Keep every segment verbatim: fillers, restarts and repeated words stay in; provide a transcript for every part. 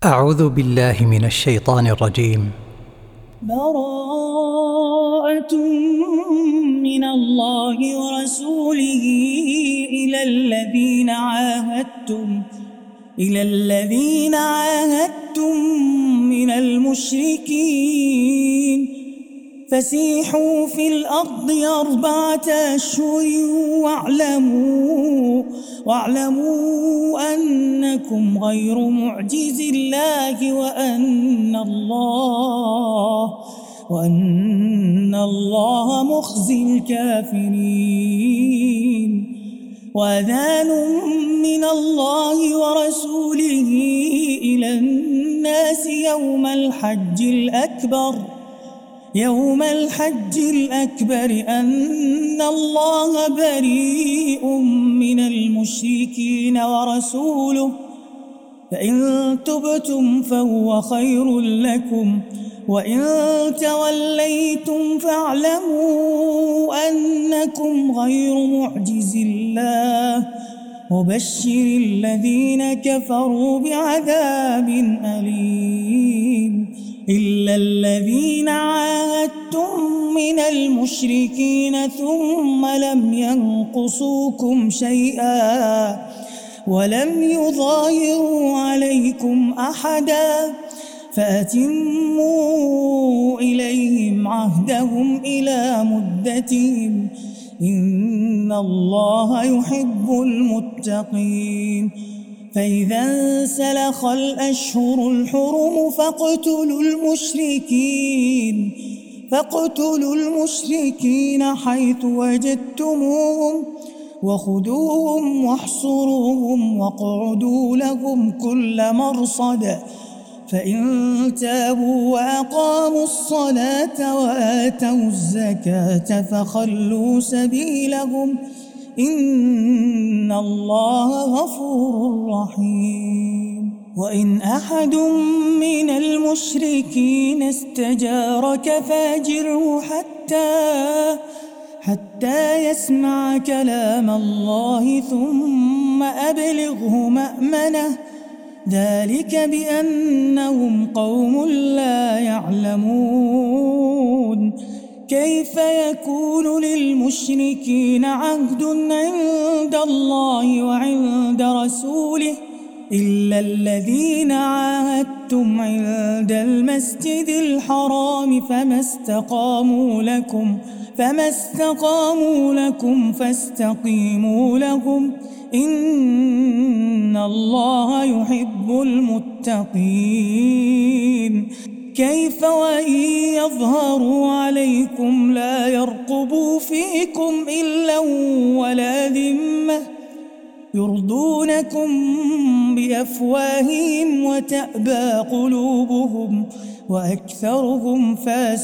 أعوذ بالله من الشيطان الرجيم. براءة من الله ورسوله إلى الذين عاهدتم إلى الذين عاهدتم من المشركين فسيحوا في الأرض أربعة أشهر واعلموا واعلموا أنكم غير معجز الله وأن الله وأن الله مخزي الكافرين. وأذان من الله ورسوله إلى الناس يوم الحج الأكبر يوم الحج الأكبر أن الله بريء من المشركين ورسوله فإن تبتم فهو خير لكم وإن توليتم فاعلموا أنكم غير معجز الله وبشر الذين كفروا بعذاب أليم. إلا الذين عاهدتم من المشركين ثم لم ينقصوكم شيئا ولم يظاهروا عليكم أحدا فأتموا إليهم عهدهم إلى مدتهم إن الله يحب المتقين. فإذا انسلخ الأشهر الحرم فاقتلوا المشركين فاقتلوا المشركين حيث وجدتموهم وخذوهم واحصروهم واقعدوا لهم كل مرصد فإن تابوا وأقاموا الصلاة وآتوا الزكاة فخلوا سبيلهم إن الله غفور رحيم. وإن أحد من المشركين استجارك فاجره حتى حتى يسمع كلام الله ثم أبلغه مأمنه ذلك بأنهم قوم لا يعلمون. كيف يكون للمشركين عهد عند الله وعند رسوله إلا الذين عاهدتم عند المسجد الحرام فما استقاموا لكم فما استقاموا لكم فاستقيموا لهم إن الله يحب المتقين. كيف وإن يظهروا عليكم لا يرقبوا فيكم إلا ولا ذمة يرضونكم بأفواههم وتأبى قلوبهم وأكثرهم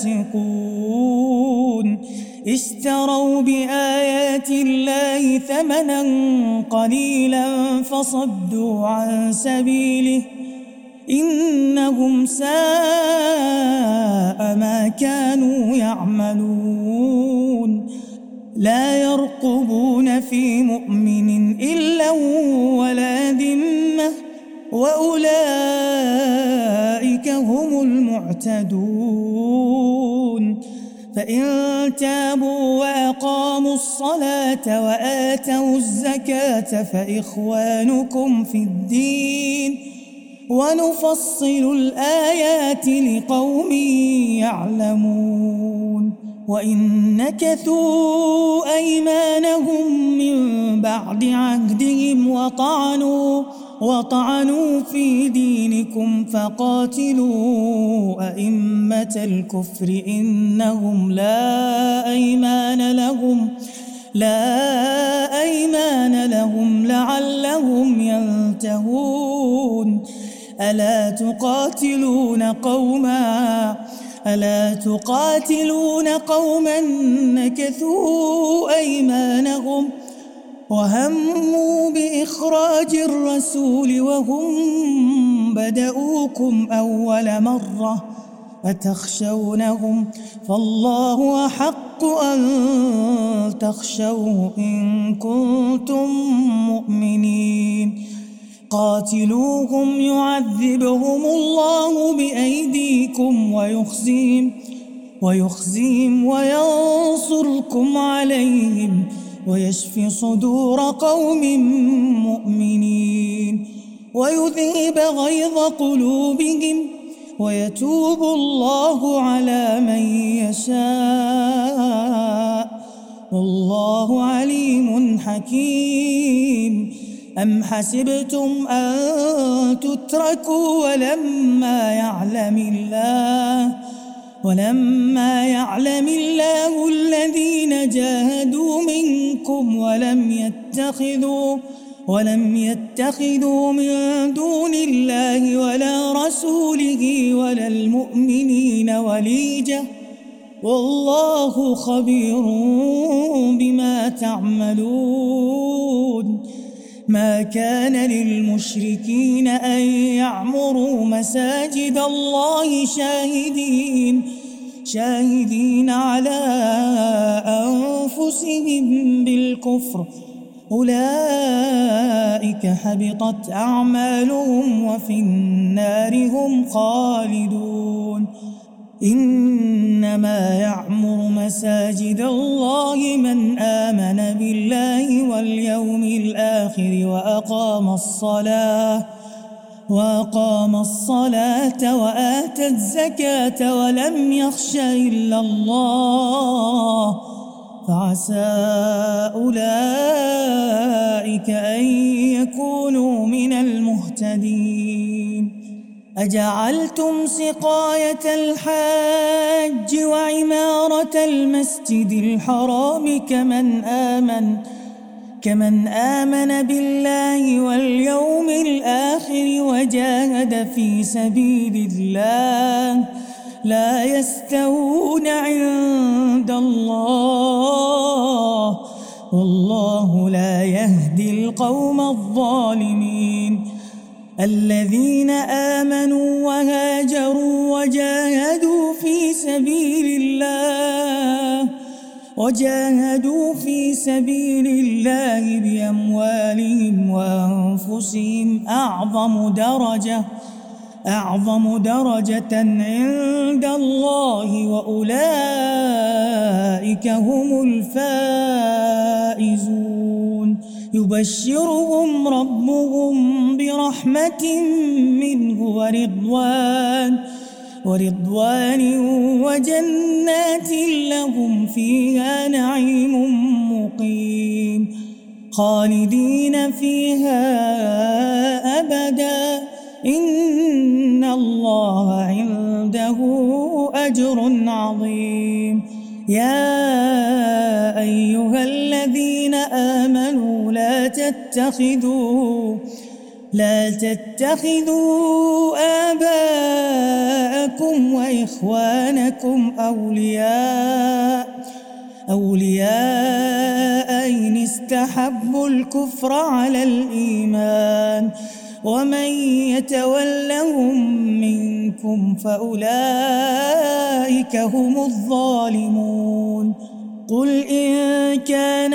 فاسقون. اشتروا بآيات الله ثمنا قليلا فصدوا عن سبيله إنهم ساء ما كانوا يعملون. لا يرقبون في مؤمن إلا ولا ذمة وأولئك هم المعتدون. فإن تابوا وأقاموا الصلاة وآتوا الزكاة فإخوانكم في الدين ونفصل الآيات لقوم يعلمون. وإن نكثوا أيمانهم من بعد عهدهم وطعنوا وطعنوا في دينكم فقاتلوا أئمة الكفر إنهم لا أيمان لهم لا أيمان لهم لعلهم ينتهون. ألا تقاتلون قوما ألا تقاتلون قوما نكثوا أيمانهم وهموا بإخراج الرسول وهم بدؤوكم أول مرة أتخشونهم فالله أحق أن تخشوه إن كنتم مؤمنين. قاتلوهم يعذبهم الله بأيديكم ويخزيهم ويخزيهم وينصركم عليهم ويشفي صدور قوم مؤمنين ويذهب غيظ قلوبهم ويتوب الله على من يشاء والله عليم حكيم. أم حسبتم أن تتركوا ولما يعلم الله ولما يعلم الله الذين جاهدوا منكم ولم يتخذوا ولم يتخذوا من دون الله ولا رسوله ولا المؤمنين وليجة والله خبير بما تعملون. ما كان للمشركين أن يعمروا مساجد الله شاهدين شاهدين على أنفسهم بالكفر أولئك حبطت أعمالهم وفي النار هم خالدون. إنما يعمر مساجد الله من آمن بالله واليوم الآخر وأقام الصلاة وأقام الصلاة وآتى الزكاة ولم يخش إلا الله فعسى أولئك أن يكونوا من المهتدين. أجعلتم سقاية الحاج وعمارة المسجد الحرام كمن آمن كمن آمن بالله واليوم الآخر وجاهد في سبيل الله لا يستوون عند الله والله لا يهدي القوم الظالمين. الذين آمنوا وهاجروا وجاهدوا في سبيل الله وجاهدوا في سبيل الله بأموالهم وأنفسهم أعظم درجة أعظم درجة عند الله وأولئك هم الفائزون. يبشرهم ربهم برحمة منه ورضوان ورضوان وجنات لهم فيها نعيم مقيم خالدين فيها أبدا إن الله عنده أجر عظيم. يا أيها الذين آمنوا لا تتخذوا لا تتخذوا آباءكم وإخوانكم أولياء أولياء إن استحبوا الكفر على الإيمان ومن يتولهم منكم فأولئك هم الظالمون. قل إن كان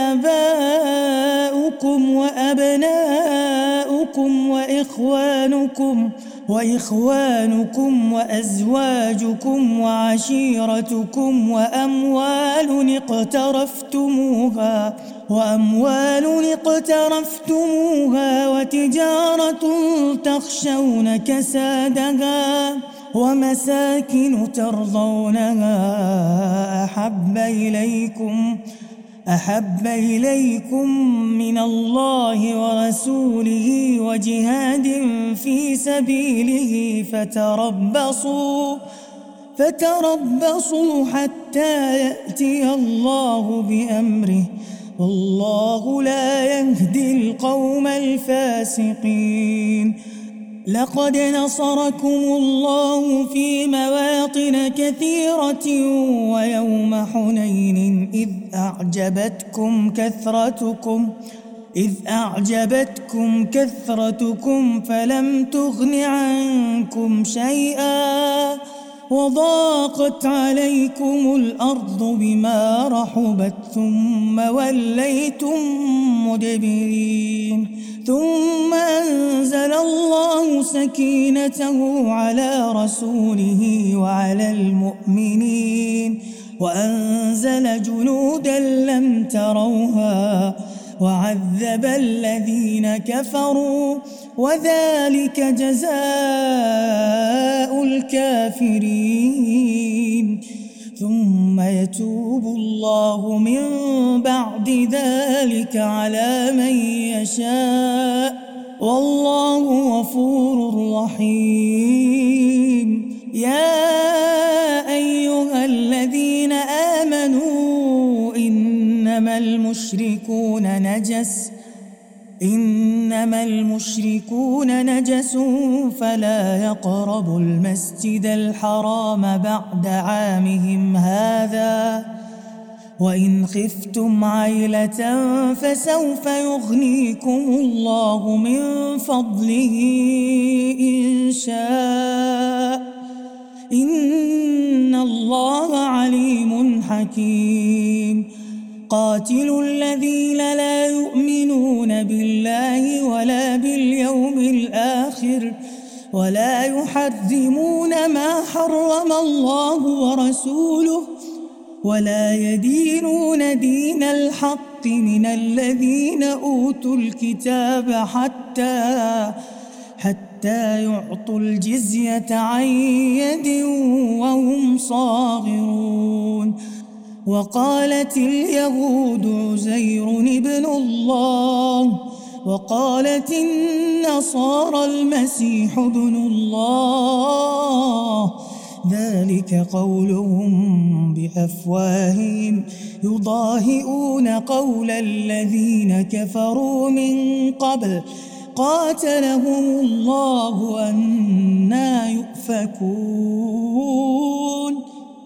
آباؤكم وأبناؤكم وإخوانكم وإخوانكم وأزواجكم وعشيرتكم وأموال اقترفتموها وأموال اقترفتموها وتجارة تخشون كسادها ومساكن ترضونها أحب إليكم أحب إليكم من الله ورسوله وجهاد في سبيله فتربصوا فتربصوا حتى يأتي الله بأمره والله لا يهدي القوم الفاسقين. لقد نصركم الله في مواطن كثيرة ويوم حنين إذ أعجبتكم كثرتكم إذ أعجبتكم كثرتكم فلم تغن عنكم شيئا وضاقت عليكم الأرض بما رحبت ثم وليتم مدبرين ثم أنزل الله سكينته على رسوله وعلى المؤمنين وأنزل جنودا لم تروها وعذب الذين كفروا وذلك جزاء الكافرين ثم يتوب الله من بعد ذلك على من يشاء والله غفور رحيم. يا أيها الذين آمنوا إنما المشركون نجس إنما المشركون نجس فلا يقربوا المسجد الحرام بعد عامهم هذا وإن خفتم عيلة فسوف يغنيكم الله من فضله إن شاء إن الله عليم حكيم. قاتلوا الذين لا يؤمنون بالله ولا باليوم الآخر ولا يحرمون ما حرم الله ورسوله ولا يدينون دين الحق من الذين أوتوا الكتاب حتى حتى يعطوا الجزية عن يد وهم صاغرون. وقالت اليهود عزير ابن الله وقالت النصارى المسيح ابن الله ذلك قولهم بأفواههم يضاهئون قول الذين كفروا من قبل قاتلهم الله أنى يؤفكون.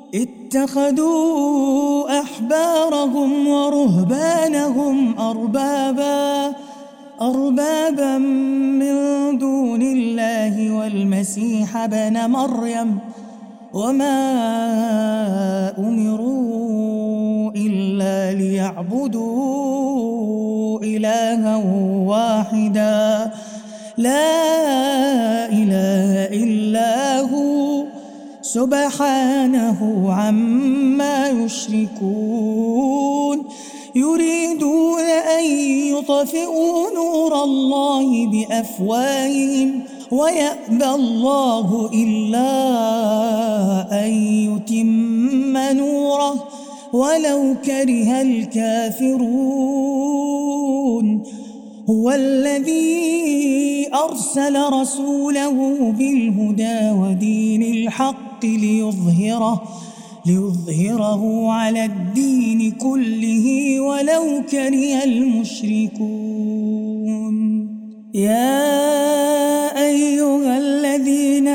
اتخذوا أحبارهم ورهبانهم أربابا أربابا من دون الله والمسيح ابن مريم وما أمروا إلا ليعبدوا إلها واحدا لا إله إلا هو سبحانه عما يشركون. يريدون أن يطفئوا نور الله بأفواههم ويأبى الله إلا أن يتم نوره ولو كره الكافرون. هو الذي أرسل رسوله بالهدى ودين الحق ليظهره ليظهره على الدين كله ولو كره المشركون. يا أيها الذين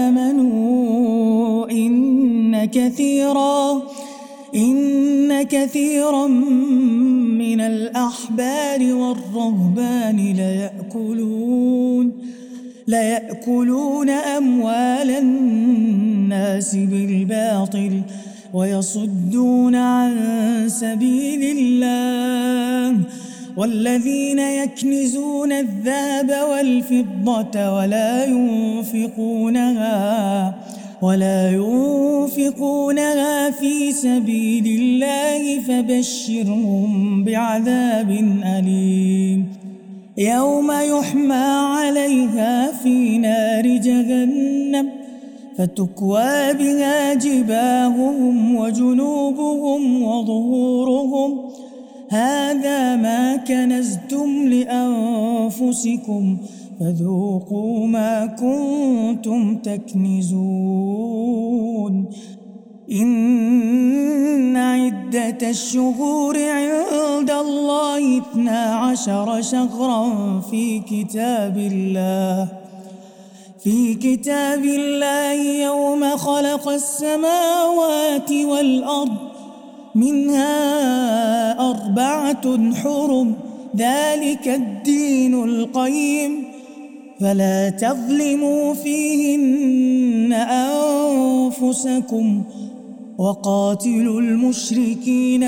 آمنوا إن كثيرا إن كثيرا من الأحبار والرهبان ليأكلون ليأكلون أموال الناس بالباطل ويصدون عن سبيل الله والذين يكنزون الذهب والفضة ولا ينفقونها ولا ينفقونها في سبيل الله فبشرهم بعذاب أليم. يوم يحمى عليها في نار جهنم فتكوى بها جباههم وجنوبهم وظهورهم هذا ما كنزتم لأنفسكم فذوقوا ما كنتم تكنزون. إن عدة الشهور عند الله اثنا عشر شهرا في كتاب الله في كتاب الله يوم خلق السماوات والأرض منها أربعة حرم ذلك الدين القيم فلا تظلموا فيهن أنفسكم وقاتلوا المشركين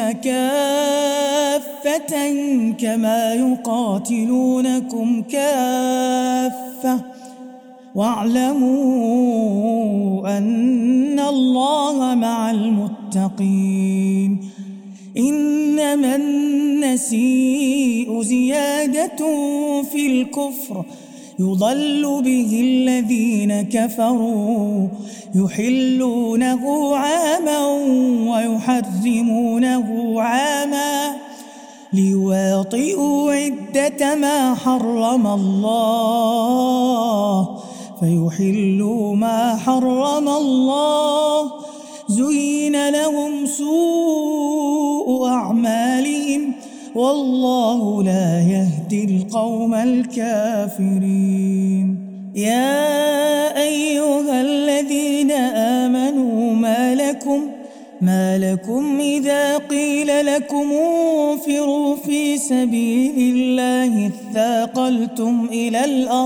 كافة كما يقاتلونكم كافة واعلموا أن الله مع المتقين. إنما النسيء زيادة في الكفر يضل به الذين كفروا يحلونه عاما ويحرمونه عاما ليواطئوا عدة ما حرم الله فيحلوا ما حرم الله. زين لهم سوء أعمالهم والله لا يهدي القوم الكافرين. يا أيها الذين آمنوا ما لكم ما لكم إذا قيل لكم انفروا في سبيل الله اثاقلتم إلى الأرض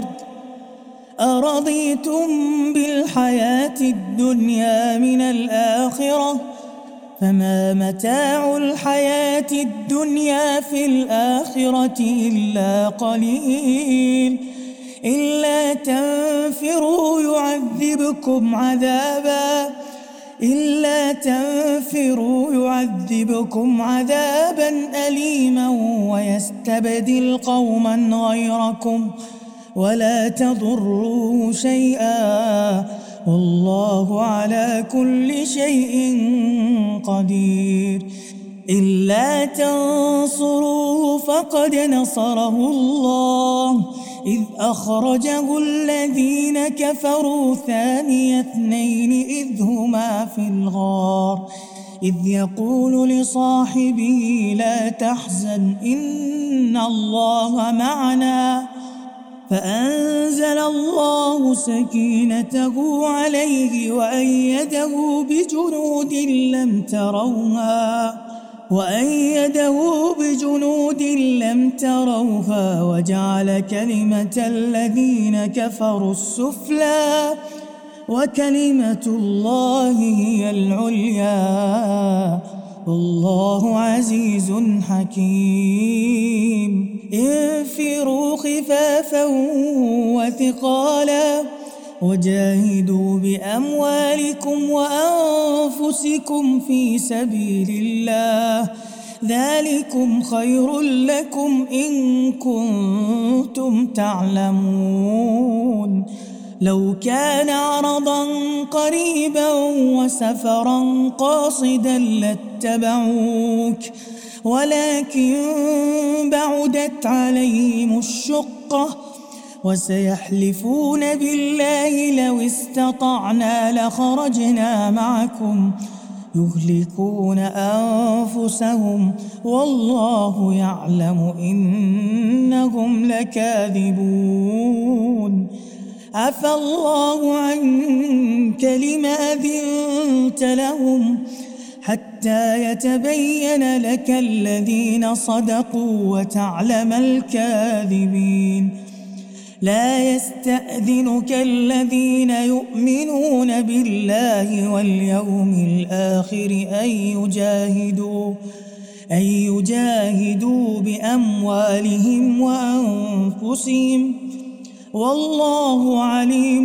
أرضيتم بالحياة الدنيا من الآخرة فما متاع الحياة الدنيا في الآخرة إلا قليل. إلا تنفروا يعذبكم عذابا إلا تنفروا يعذبكم عذابا أليما ويستبدل قوما غيركم ولا تضروه شيئا والله على كل شيء قدير. إلا تنصروه فقد نصره الله إذ أخرجه الذين كفروا ثاني اثنين إذ هما في الغار إذ يقول لصاحبه لا تحزن إن الله معنا فأنزل الله سكينته عليه وأيده بجنود لم تروها وأيده بجنود لم تروها وجعل كلمة الذين كفروا السفلى وكلمة الله هي العليا والله عزيز حكيم. انفروا خفافا وثقالا وجاهدوا بأموالكم وأنفسكم في سبيل الله ذلكم خير لكم إن كنتم تعلمون. لو كان عرضا قريبا وسفرا قاصدا لاتبعوك ولكن بعدت عليهم الشقة وسيحلفون بالله لو استطعنا لخرجنا معكم يهلكون أنفسهم والله يعلم إنهم لكاذبون. عفى الله عنك لما أذنت لهم حتى يتبين لك الذين صدقوا وتعلم الكاذبين. لا يستأذنك الذين يؤمنون بالله واليوم الآخر أن يجاهدوا أن يجاهدوا بأموالهم وأنفسهم والله عليم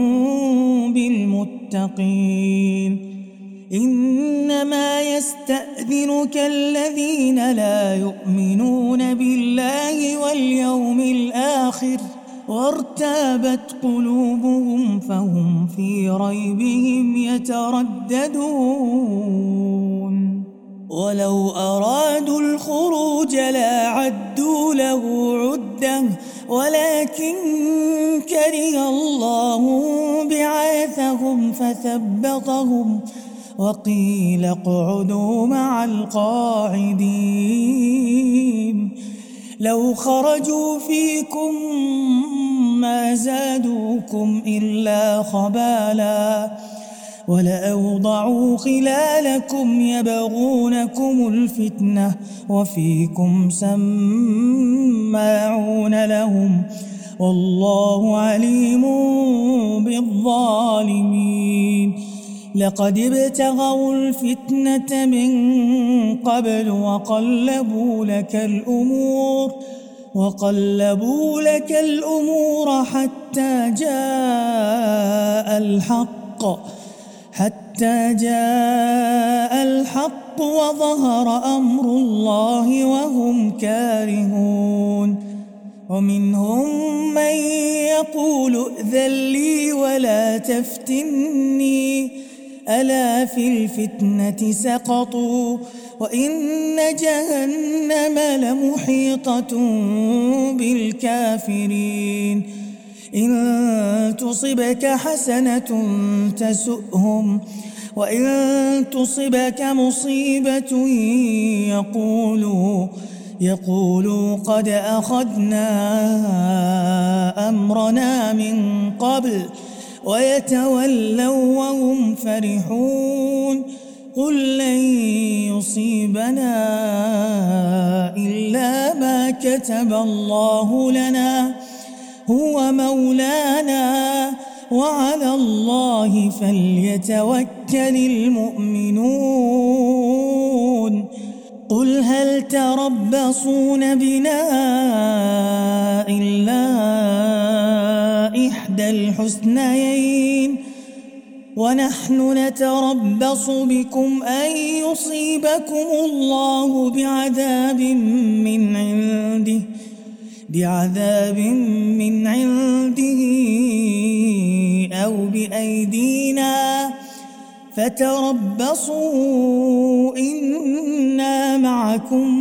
بالمتقين. إنما يستأذنك الذين لا يؤمنون بالله واليوم الآخر وارتابت قلوبهم فهم في ريبهم يترددون. ولو أرادوا الخروج لأعدوا له عدة ولكن كره الله بعاثهم فثبطهم وقيل اقعدوا مع القاعدين. لو خرجوا فيكم ما زادوكم إلا خبالا ولأوضعوا خلالكم يبغونكم الفتنة وفيكم سماعون لهم والله عليم بالظالمين. لقد ابتغوا الفتنة من قبل وقلبوا لك الأمور وقلبوا لك الأمور حتى جاء الحق حتى جاء الحق وظهر أمر الله وهم كارهون. ومنهم من يقول ائذن لي ولا تفتني ألا في الفتنة سقطوا وإن جهنم لمحيطة بالكافرين. إن تصبك حسنة تسؤهم وإن تصبك مصيبة يقولوا يقولوا قد أخذنا أمرنا من قبل ويتولوا وهم فرحون. قل لن يصيبنا إلا ما كتب الله لنا هو مولانا وعلى الله فليتوكل المؤمنون. قل هل تربصون بنا إلا إحدى الحسنيين ونحن نتربص بكم أن يصيبكم الله بعذاب من عنده بعذاب من عنده أو بأيدينا فتربصوا إنا معكم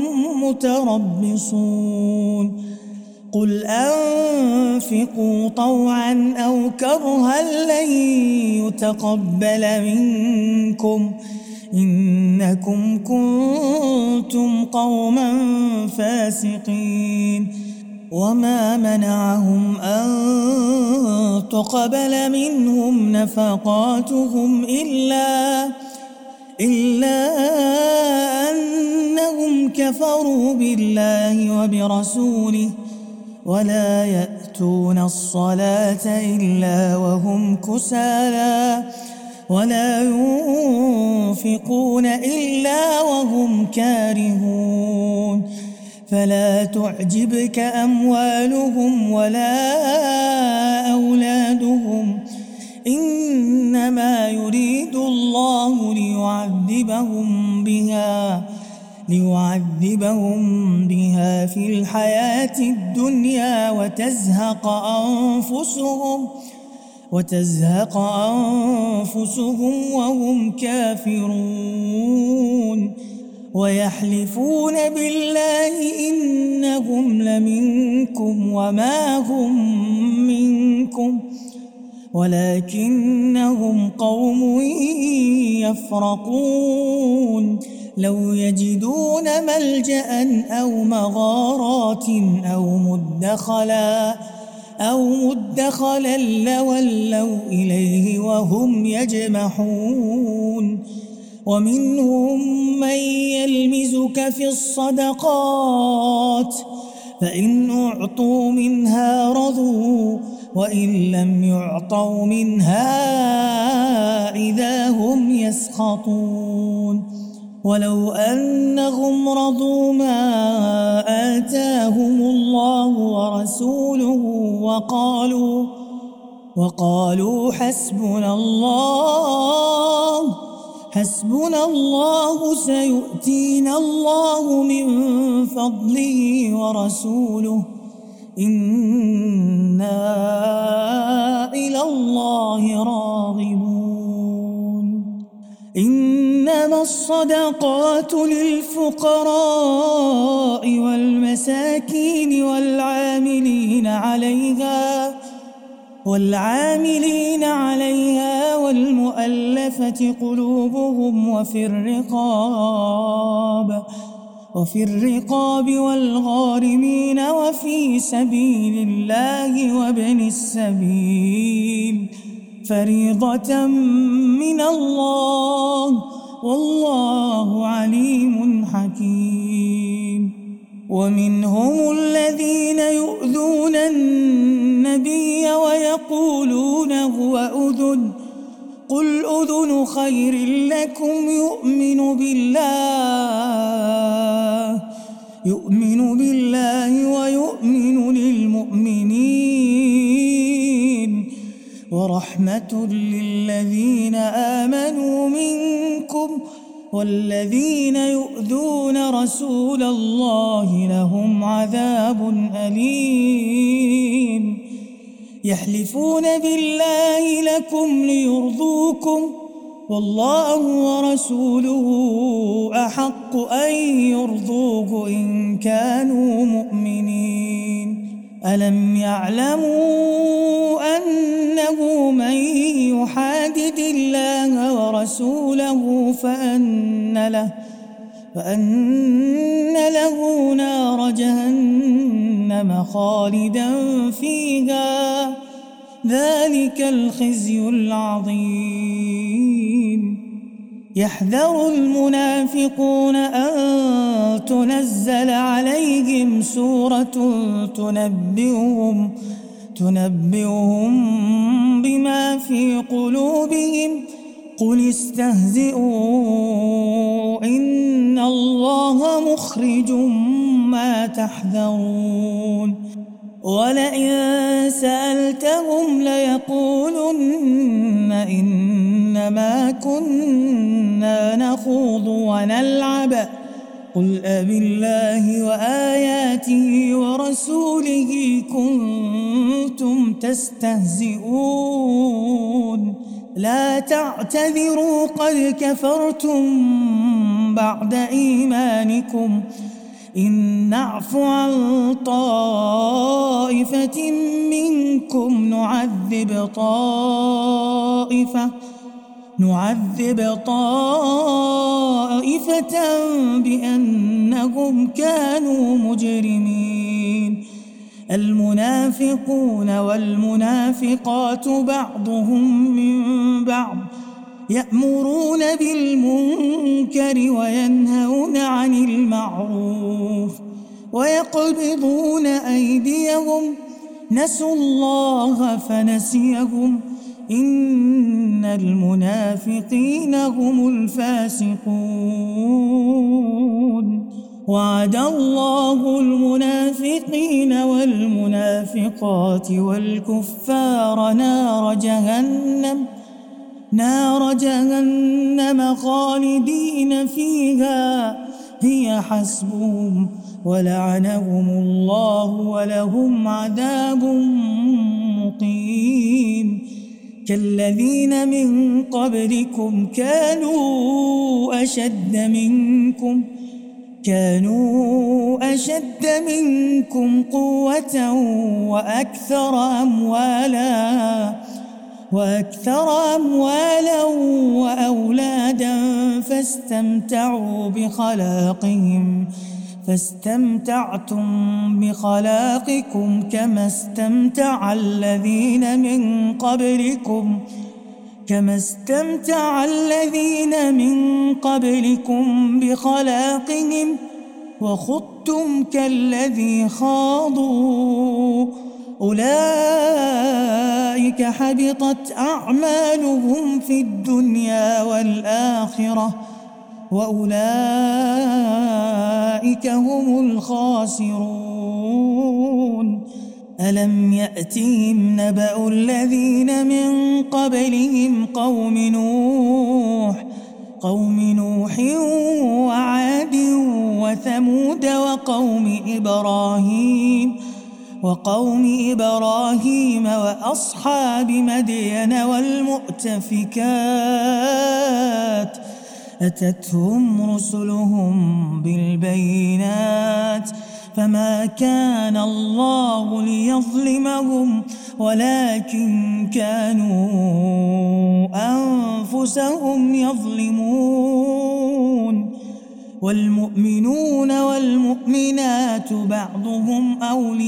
متربصون. قل أنفقوا طوعا أو كرها لن يتقبل منكم إنكم كنتم قوما فاسقين. وما منعهم أن تقبل منهم نفقاتهم إلا إلا أنهم كفروا بالله وبرسوله ولا يأتون الصلاة إلا وهم كسالى ولا ينفقون إلا وهم كارهون. فلا تعجبك أموالهم ولا أولادهم إنما يريد الله ليعذبهم بها ليعذبهم بها في الحياة الدنيا وتزهق أنفسهم وتزهق أنفسهم وهم كافرون. ويحلفون بالله إنهم لمنكم وما هم منكم ولكنهم قوم يفرقون. لو يجدون ملجأ أو مغارات أو مدخلا أو مدخلا لولوا إليه وهم يجمحون. ومنهم من يلمزك في الصدقات فإن أعطوا منها رضوا وإن لم يعطوا منها إذا هم يسخطون. ولو أنهم رضوا ما آتاهم الله ورسوله وقالوا وقالوا حسبنا الله حسبنا الله سيؤتينا الله من فضله ورسوله إنا إلى الله راغبون. إنما الصدقات للفقراء والمساكين والعاملين عليها والعاملين عليها والمؤلفة قلوبهم وفي الرقاب وفي الرقاب والغارمين وفي سبيل الله وابن السبيل فريضة من الله والله عليم حكيم. ومنهم الذين يؤذون النبي ويقولون هو أذن قل أذن خير لكم يؤمن بالله يؤمن بالله ويؤمن للمؤمنين ورحمة للذين آمنوا منكم والذين يؤذون رسول الله لهم عذاب أليم يحلفون بالله لكم ليرضوكم والله ورسوله أحق أن يرضوه إن كانوا مؤمنين ألم يعلموا أنه من يحادد الله ورسوله فأن له فأن له نار جهنم خالدا فيها ذلك الخزي العظيم يحذر المنافقون أن تنزل عليهم سورة تنبئهم تنبئهم بما في قلوبهم قل استهزئوا إن الله مخرج ما تحذرون ولئن سألتهم ليقولن إنما كنا نخوض ونلعب قل أبالله وآياته ورسوله كنتم تستهزئون لا تعتذروا قد كفرتم بعد إيمانكم إن نعف عن طائفة منكم نعذب طائفة نعذب طائفة بأنهم كانوا مجرمين المنافقون والمنافقات بعضهم من بعض يأمرون بالمنكر وينهون عن المعروف ويقبضون أيديهم نسوا الله فنسيهم إن المنافقين هم الفاسقون وعد الله المنافقين والمنافقات والكفار نار جهنم نار جهنم خالدين فيها هي حسبهم ولعنهم الله ولهم عذاب مقيم كالذين من قبلكم كانوا أشد منكم كانوا أشد منكم قوة وأكثر أموالا وأكثر أموالا وأولادا فاستمتعوا بخلاقهم فاستمتعتم بخلاقكم كما استمتع الذين من قبلكم كما استمتع الذين من قبلكم بخلاقهم وخضتم كالذي خاضوا أولئك حبطت أعمالهم في الدنيا والآخرة وأولئك هم الخاسرون ألم يأتهم نبأ الذين من قبلهم قوم نوح قوم نوح وعاد وثمود وقوم إبراهيم وقوم إبراهيم وأصحاب مدين والمؤتفكات أتتهم رسلهم بالبينات فما كان الله ليظلمهم ولكن كانوا أنفسهم يظلمون والمؤمنون والمؤمنات بعضهم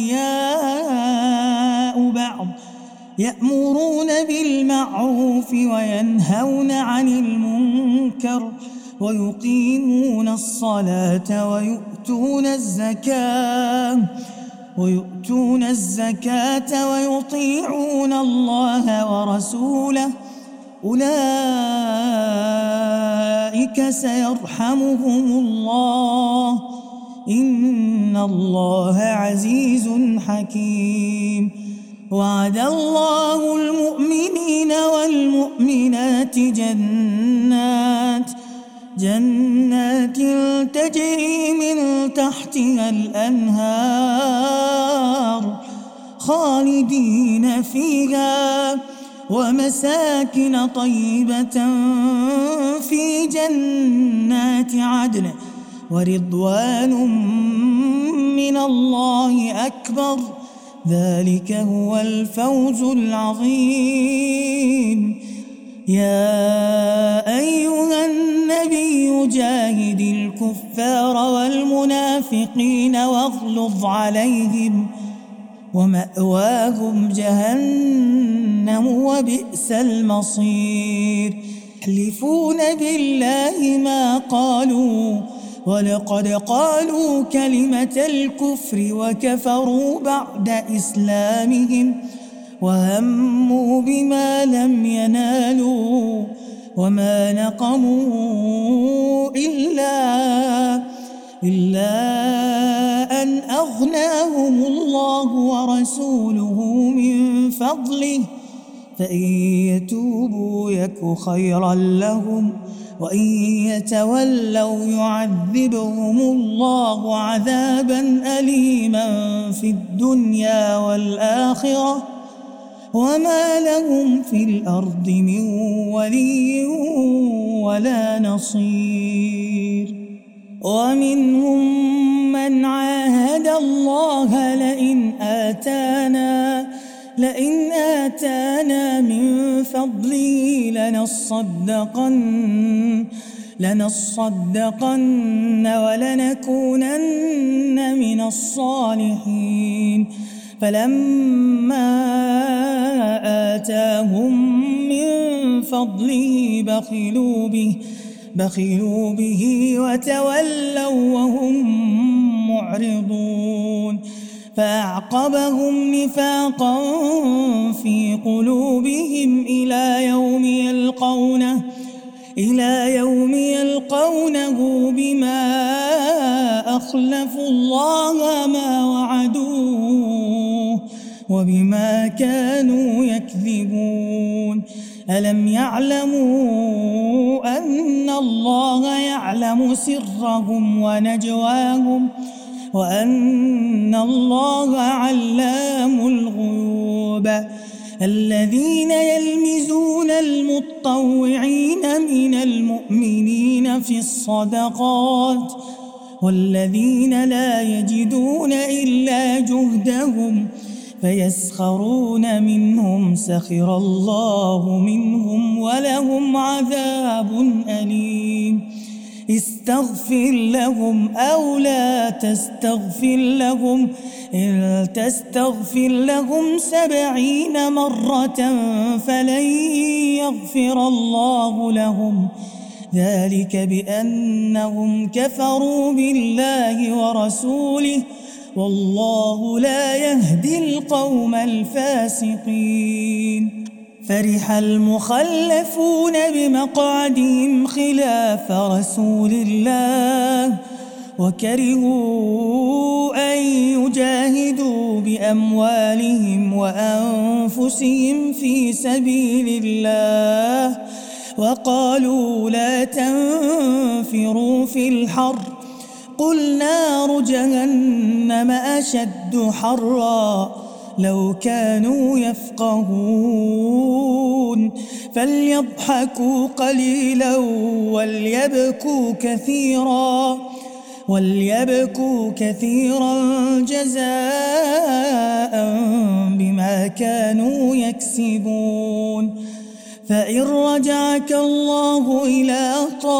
أولياء بعض يأمرون بالمعروف وينهون عن المنكر ويقيمون الصلاة ويؤتون الزكاة ويؤتون الزكاة ويطيعون الله ورسوله أولئك سيرحمهم الله إن الله عزيز حكيم وعد الله المؤمنين والمؤمنات جنات جنات تجري من تحتها الأنهار خالدين فيها ومساكن طيبة في جنات عدن ورضوان من الله أكبر ذلك هو الفوز العظيم يا أيها النبي جاهد الكفار والمنافقين واغلظ عليهم ومأواهم جهنم وبئس المصير يحلفون بالله ما قالوا ولقد قالوا كلمة الكفر وكفروا بعد إسلامهم وهموا بما لم ينالوا وما نقموا إلا إلا أن أغناهم الله ورسوله من فضله فإن يتوبوا يك خيرا لهم وإن يتولوا يعذبهم الله عذابا أليما في الدنيا والآخرة وما لهم في الأرض من ولي ولا نصير ومنهم من عاهد الله لئن آتانا لئن آتانا من فضله لنصدقن لنصدقن ولنكونن من الصالحين فلما آتاهم من فضله بخلوا به بخلوا به وتولوا وهم معرضون فأعقبهم نفاقا في قلوبهم إلى يوم يلقونه إلى يوم يلقونه بما أخلفوا الله ما وعدوه وبما كانوا يكذبون ألم يعلموا أن الله يعلم سرهم ونجواهم وأن الله علام الغيوب الذين يلمزون المطوعين من المؤمنين في الصدقات والذين لا يجدون إلا جهدهم فيسخرون منهم سخر الله منهم ولهم عذاب أليم استغفر لهم أو لا تستغفر لهم إن تستغفر لهم سبعين مرة فلن يغفر الله لهم ذلك بأنهم كفروا بالله ورسوله والله لا يهدي القوم الفاسقين فرح المخلفون بمقعدهم خلاف رسول الله وكرهوا أن يجاهدوا بأموالهم وأنفسهم في سبيل الله وقالوا لا تنفروا في الحر قل نار جهنم أشد حرا لو كانوا يفقهون فليضحكوا قليلا وليبكوا كثيرا وليبكوا كثيرا جزاء بما كانوا يكسبون فإن رجعك الله إلى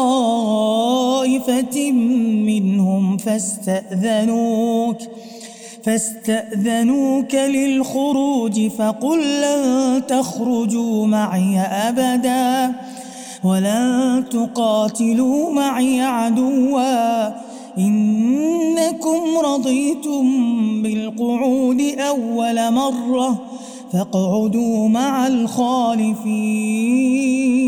طائفة منهم فاستأذنوك فاستأذنوك للخروج فقل لن تخرجوا معي أبدا ولن تقاتلوا معي عدوا إنكم رضيتم بالقعود أول مرة فاقعدوا مع الخالفين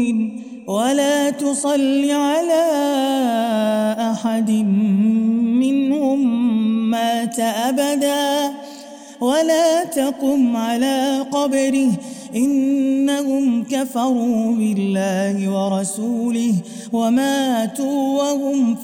تصل على أحد منهم مات أبدا ولا تقم على قبره إنهم كفروا بالله ورسوله وماتوا وهم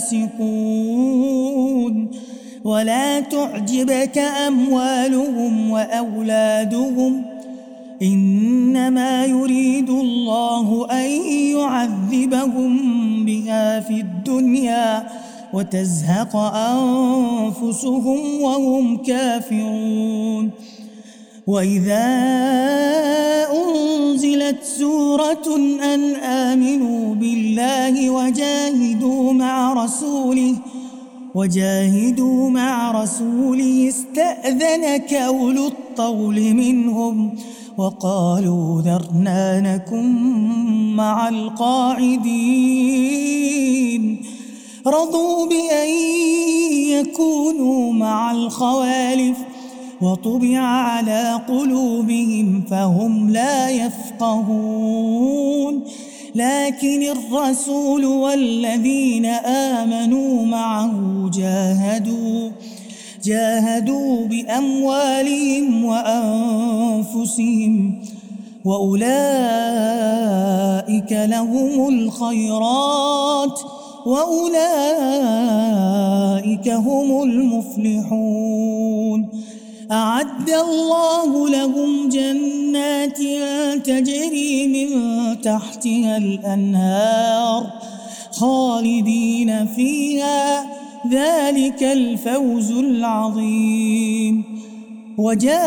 فاسقون. ولا تعجبك أموالهم وأولادهم إنما يريد الله أن يعذبهم بها في الدنيا وتزهق أنفسهم وهم كافرون. وإذا أنزلت سورة أن آمنوا بالله وجاهدوا مع رسوله وجاهدوا مع رسوله استأذنك أولو الطول منهم وقالوا ذرنا نكن مع القاعدين. رضوا بأن يكونوا مع الخوالف وطبع على قلوبهم فهم لا يفقهون. لكن الرسول والذين آمنوا معه جاهدوا جاهدوا بأموالهم وأنفسهم وأولئك لهم الخيرات وأولئك هم المفلحون. أعد الله لهم جنات تجري من تحتها الأنهار خالدين فيها ذلك الفوز العظيم. وجاء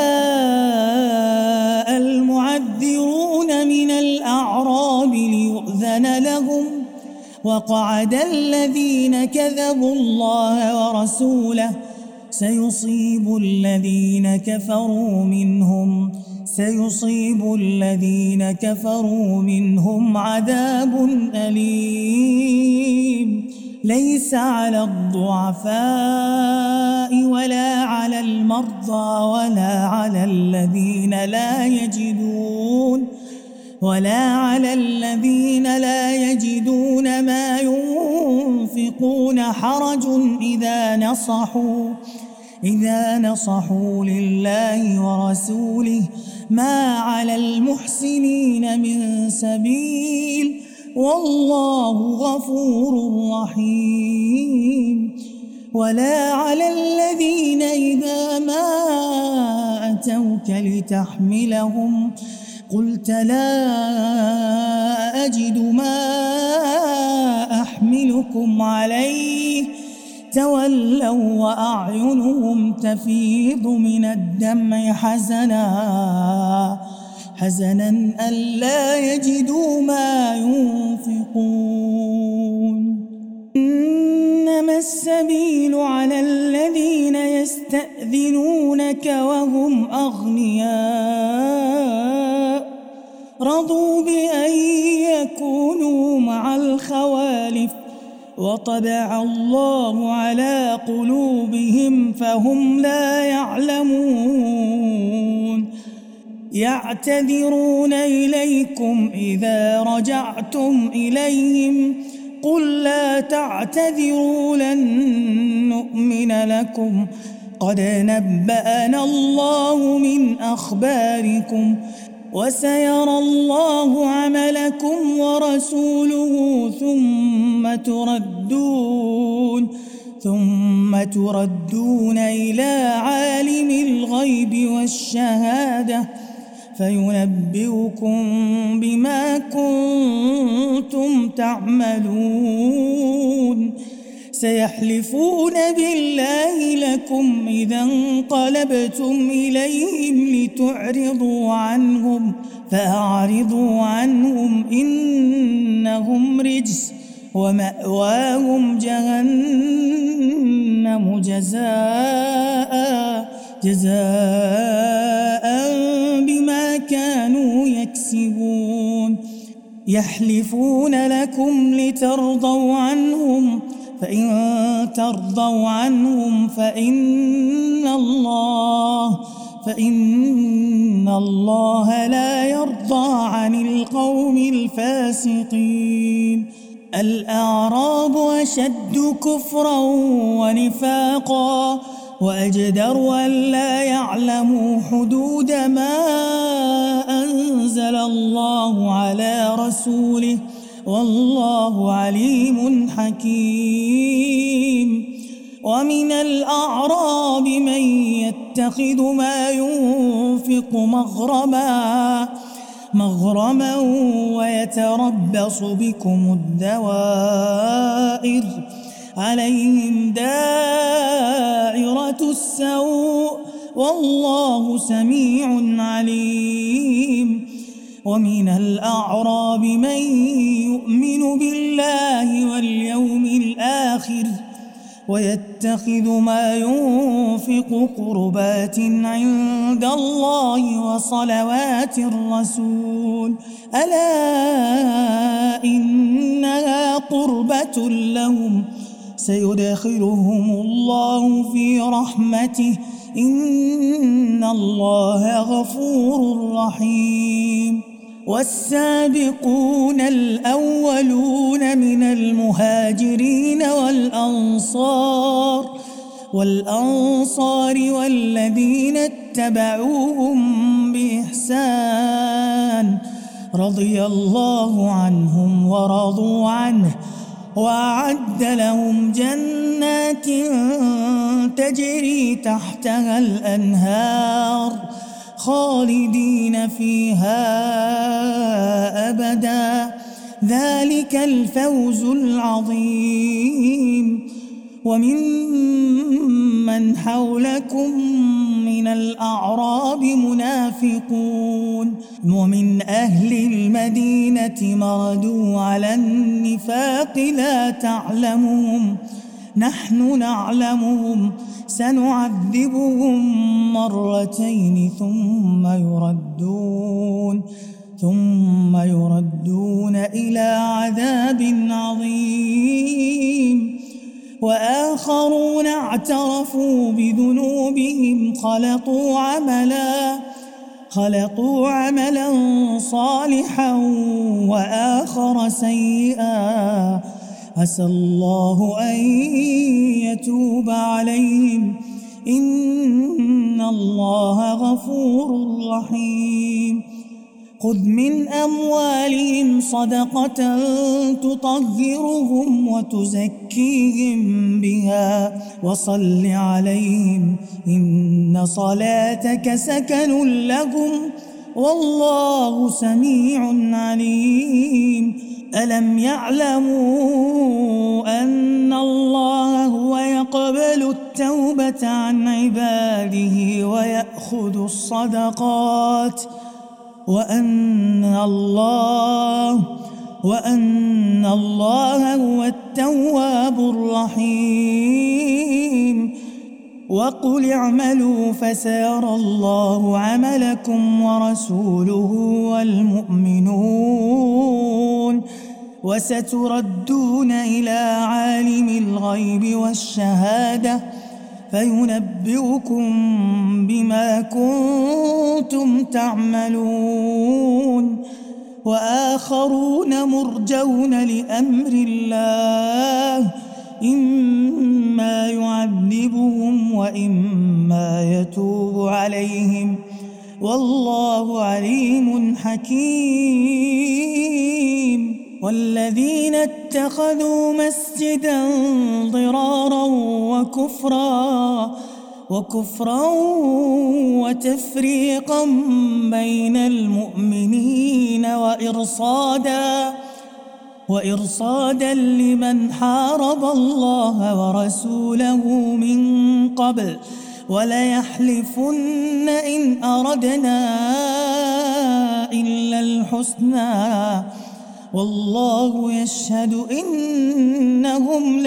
المعذرون من الأعراب ليؤذن لهم وقعد الذين كذبوا الله ورسوله سيصيب الذين كفروا منهم سيصيب الذين كفروا منهم عذاب أليم. ليس على الضعفاء ولا على المرضى ولا على الذين لا يجدون ولا على الذين لا يجدون ما ينفقون حرج إذا نصحوا إذا نصحوا لله ورسوله ما على المحسنين من سبيل والله غفور رحيم. ولا على الذين إذا ما أتوك لتحملهم قلت لا أجد ما أحملكم عليه تولوا وأعينهم تفيض من الدمع حزنا حزنا ألا يجدوا ما ينفقون. إنما السبيل على الذين يستأذنونك وهم أغنياء رضوا بأن يكونوا مع الخوالف وطبع الله على قلوبهم فهم لا يعلمون. يعتذرون إليكم إذا رجعتم إليهم قل لا تعتذروا لن نؤمن لكم قد نبأنا الله من أخباركم وسيرى الله عملكم ورسوله ثم تردون ثم تردون إلى عالم الغيب والشهادة فينبئكم بما كنتم تعملون. سيحلفون بالله لكم إذا انقلبتم إليهم لتعرضوا عنهم فأعرضوا عنهم إنهم رجس ومأواهم جهنم جزاء جزاء بما كانوا يكسبون. يحلفون لكم لترضوا عنهم فإن ترضوا عنهم فإن الله فإن الله لا يرضى عن القوم الفاسقين. الأعراب أشد كفرا ونفاقا وأجدر أن لا يعلموا حدود ما أنزل الله على رسوله والله عليم حكيم. ومن الأعراب من يتخذ ما ينفق مغرما مغرما ويتربص بكم الدوائر عليهم دائرة السوء والله سميع عليم. ومن الأعراب من يؤمن بالله واليوم الآخر ويتخذ ما ينفق قربات عند الله وصلوات الرسول ألا إنها قربة لهم سيدخلهم الله في رحمته إن الله غفور رحيم. والسابقون الأولون من المهاجرين والأنصار والأنصار والذين اتبعوهم بإحسان رضي الله عنهم ورضوا عنه وأعد لهم جنات تجري تحتها الأنهار خالدين فيها أبدا ذلك الفوز العظيم. وممن حولكم من الأعراب منافقون ومن أهل المدينة مردوا على النفاق لا تعلمهم نحن نعلمهم سنعذبهم مرتين ثم يردون ثم يردون إلى عذاب عظيم. وآخرون اعترفوا بذنوبهم خلطوا عملا خلطوا عملا صالحا وآخر سيئا عسى الله أن يتوب عليهم إن الله غفور رحيم. خذ من أموالهم صدقة تطهرهم وتزكيهم بها وصل عليهم إن صلاتك سكن لهم والله سميع عليم. ألم يعلموا أن الله هو يقبل التوبة عن عباده ويأخذ الصدقات وأن الله وأن الله هو التواب الرحيم. وقل اعملوا فسيرى الله عملكم ورسوله والمؤمنون وستردون إلى عالم الغيب والشهادة فينبئكم بما كنتم تعملون. وآخرون مرجون لأمر الله إما يعذبهم وإما يتوب عليهم والله عليم حكيم. والذين اتخذوا مسجدا ضرارا وكفرا وكفرا وتفريقا بين المؤمنين وإرصادا وإرصادا لمن حارب الله ورسوله من قبل وليحلفن إن أردنا إلا الحسنى والله يشهد إنهم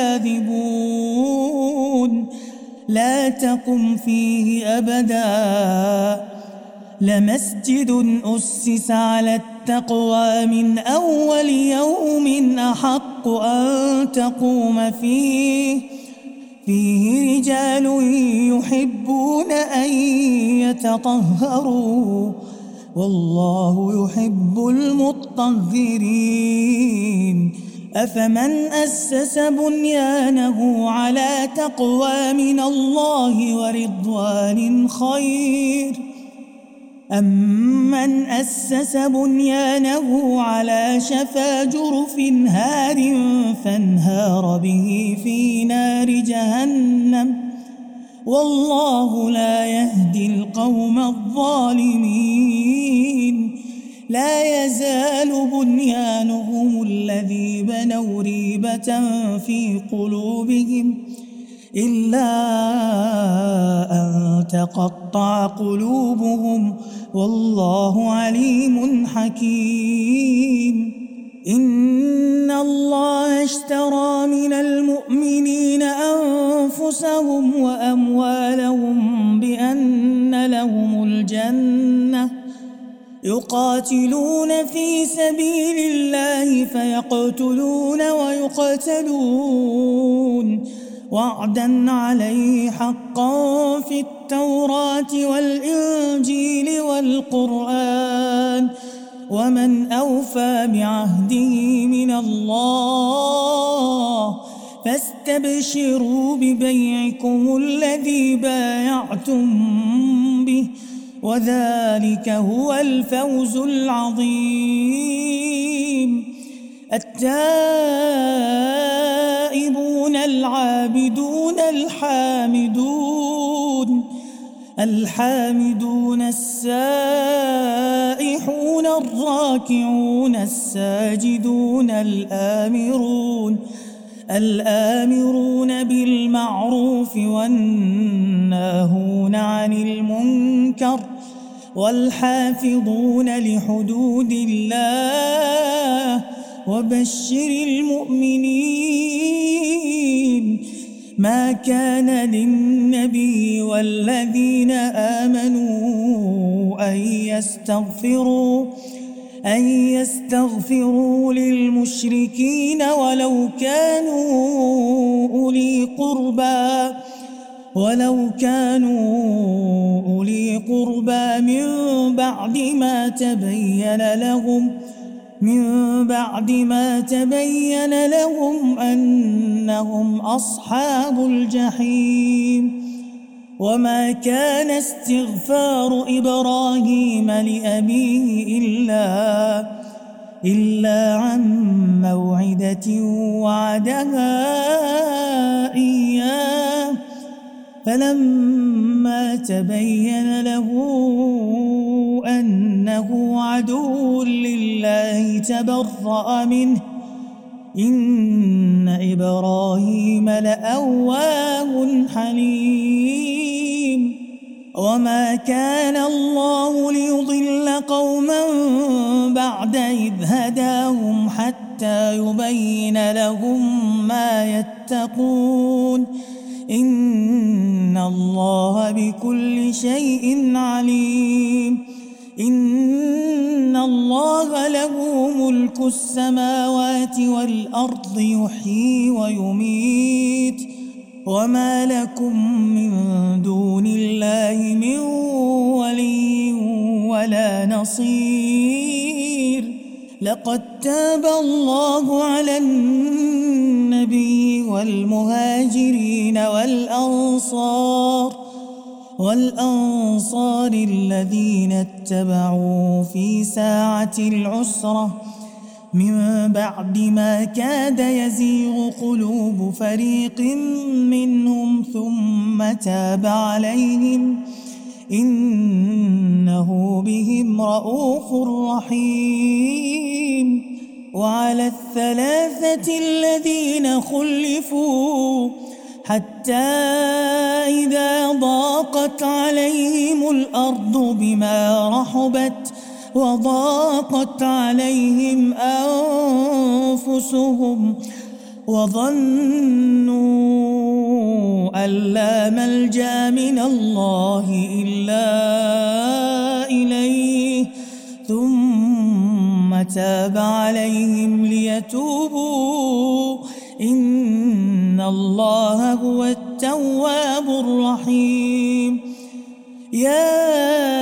لكاذبون. لا تقم فيه أبدا لمسجد أسس على التقوى من أول يوم أحق أن تقوم فيه فيه رجال يحبون أن يتطهروا والله يحب المطهرين. أفمن أسس بنيانه على تقوى من الله ورضوان خير أمن أسس بنيانه على شفا جرف هار فانهار به في نار جهنم والله لا يهدي القوم الظالمين. لا يزال بنيانهم الذي بنوا ريبة في قلوبهم إلا أن تقطع قلوبهم والله عليم حكيم. إن الله اشترى من المؤمنين أنفسهم وأموالهم بأن لهم الجنة يقاتلون في سبيل الله فيقتلون ويقتلون وعدا عليه حقا في التوراة والإنجيل والقرآن ومن أوفى بعهده من الله فاستبشروا ببيعكم الذي بايعتم به وذلك هو الفوز العظيم. التائبون العابدون الحامدون الحامدون السائحون الراكعون الساجدون الآمرون الآمرون بالمعروف والناهون عن المنكر والحافظون لحدود الله وبشر المؤمنين. ما كان للنبي والذين آمنوا أن يستغفروا أن يستغفروا للمشركين ولو كانوا أولي قربى ولو كانوا أولي قربى من بعد ما تبين لهم من بعد ما تبين لهم أنهم أصحاب الجحيم. وما كان استغفار إبراهيم لأبيه إلا إلا عن موعدة وعدها إياه فلما تبين له أنه عدو لله تبرأ منه إن إبراهيم لأواه حليم. وما كان الله ليضل قوما بعد إذ هداهم حتى يبين لهم ما يتقون إن الله بكل شيء عليم. إن الله له ملك السماوات والأرض يحيي ويميت وما لكم من دون الله من ولي ولا نصير. لقد تاب الله على النبي والمهاجرين والأنصار والأنصار الذين اتبعوا في ساعة العسرة من بعد ما كاد يزيغ قلوب فريق منهم ثم تاب عليهم إنه بهم رءوف رحيم. وعلى الثلاثة الذين خلفوا حتى إذا ضاقت عليهم الأرض بما رحبت وضاقت عليهم أنفسهم وظنوا أن لا ملجأ من الله إلا إليه ثم تاب عليهم ليتوبوا إن الله هو التواب الرحيم. يا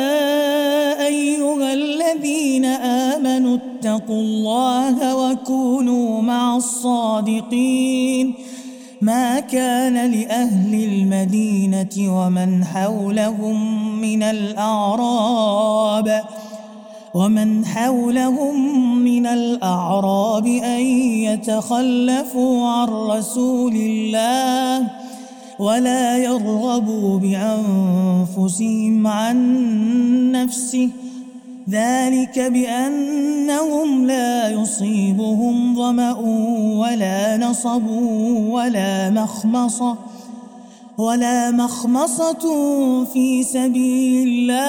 أيها الذين آمنوا اتقوا الله وكونوا مع الصادقين. ما كان لأهل المدينة ومن حولهم من الأعراب ومن حولهم من الأعراب أن يتخلفوا عن رسول الله ولا يرغبوا بأنفسهم عن نفسه، ذلك بأنهم لا يصيبهم ظمأ ولا نصب ولا مخمصة ولا مخمصة في سبيل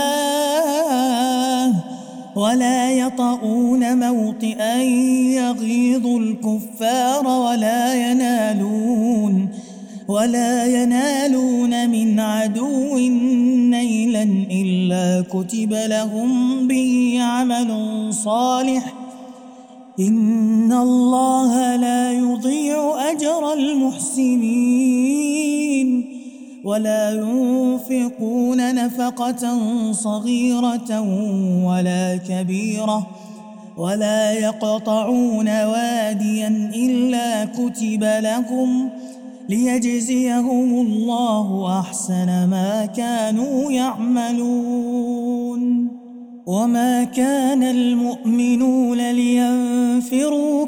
الله ولا يطؤون موطئا يغيظ الكفار ولا ينالون ولا ينالون من عدو نيلا إلا كتب لهم به عمل صالح. إن الله لا يضيع أجر المحسنين. ولا ينفقون نفقة صغيرة ولا كبيرة ولا يقطعون واديا إلا كتب لهم ليجزيهم الله أحسن ما كانوا يعملون. وما كان المؤمنون لينفروا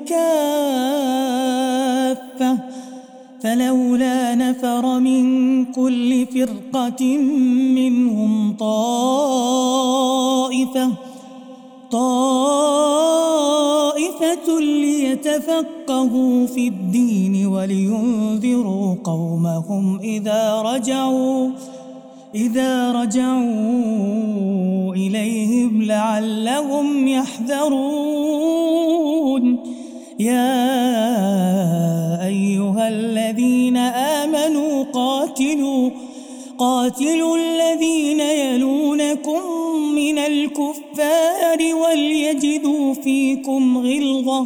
كافة فلولا نفر من كل فرقة منهم طائفة طائفة ليتفقهوا في الدين ولينذروا قومهم إذا رجعوا إذا رجعوا إليهم لعلهم يحذرون. يا أيها الذين آمنوا قاتلوا قاتلوا الذين يلونكم من الكفار وليجدوا فيكم غلظة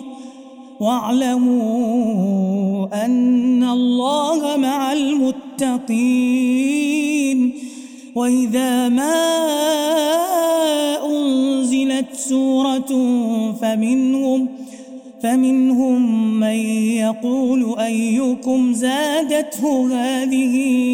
واعلموا أن الله مع المتقين. وإذا ما أنزلت سورة فمنهم فمنهم من يقول أيكم زادته هذه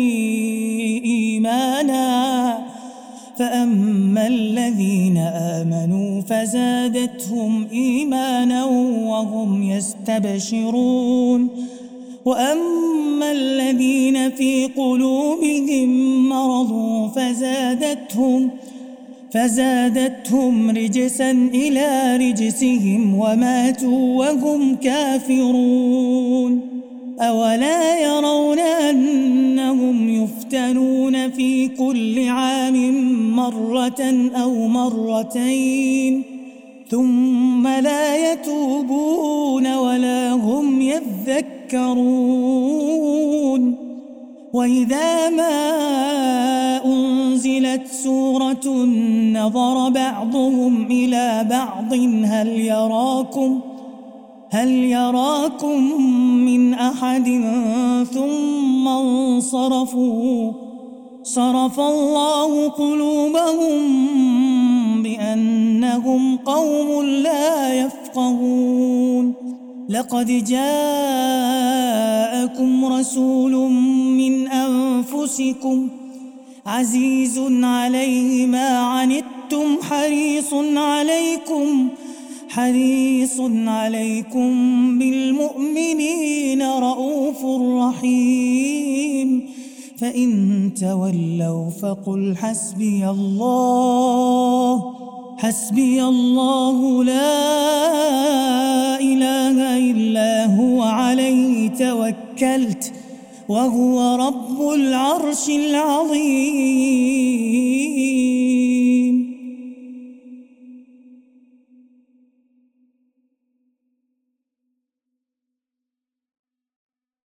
إيمانا فأما الذين آمنوا فزادتهم إيمانا وهم يستبشرون وأما الذين في قلوبهم مرض فزادتهم فزادتهم رجسا إلى رجسهم وماتوا وهم كافرون. أولا يرون أنهم يفتنون في كل عام مرة أو مرتين ثم لا يتوبون ولا هم يذكرون. وإذا ما أنزلت سورة نظر بعضهم إلى بعض هل يراكم هل يراكم من أحد ثم انصرفوا صرف الله قلوبهم بأنهم قوم لا يفقهون. لقد جاءكم رسول من أنفسكم عزيز عليه ما عنتم حريص عليكم حريص عليكم بالمؤمنين رؤوف رحيم. فإن تولوا فقل حسبي الله حسبي الله لا إله إلا هو عليه توكلت وهو رب العرش العظيم.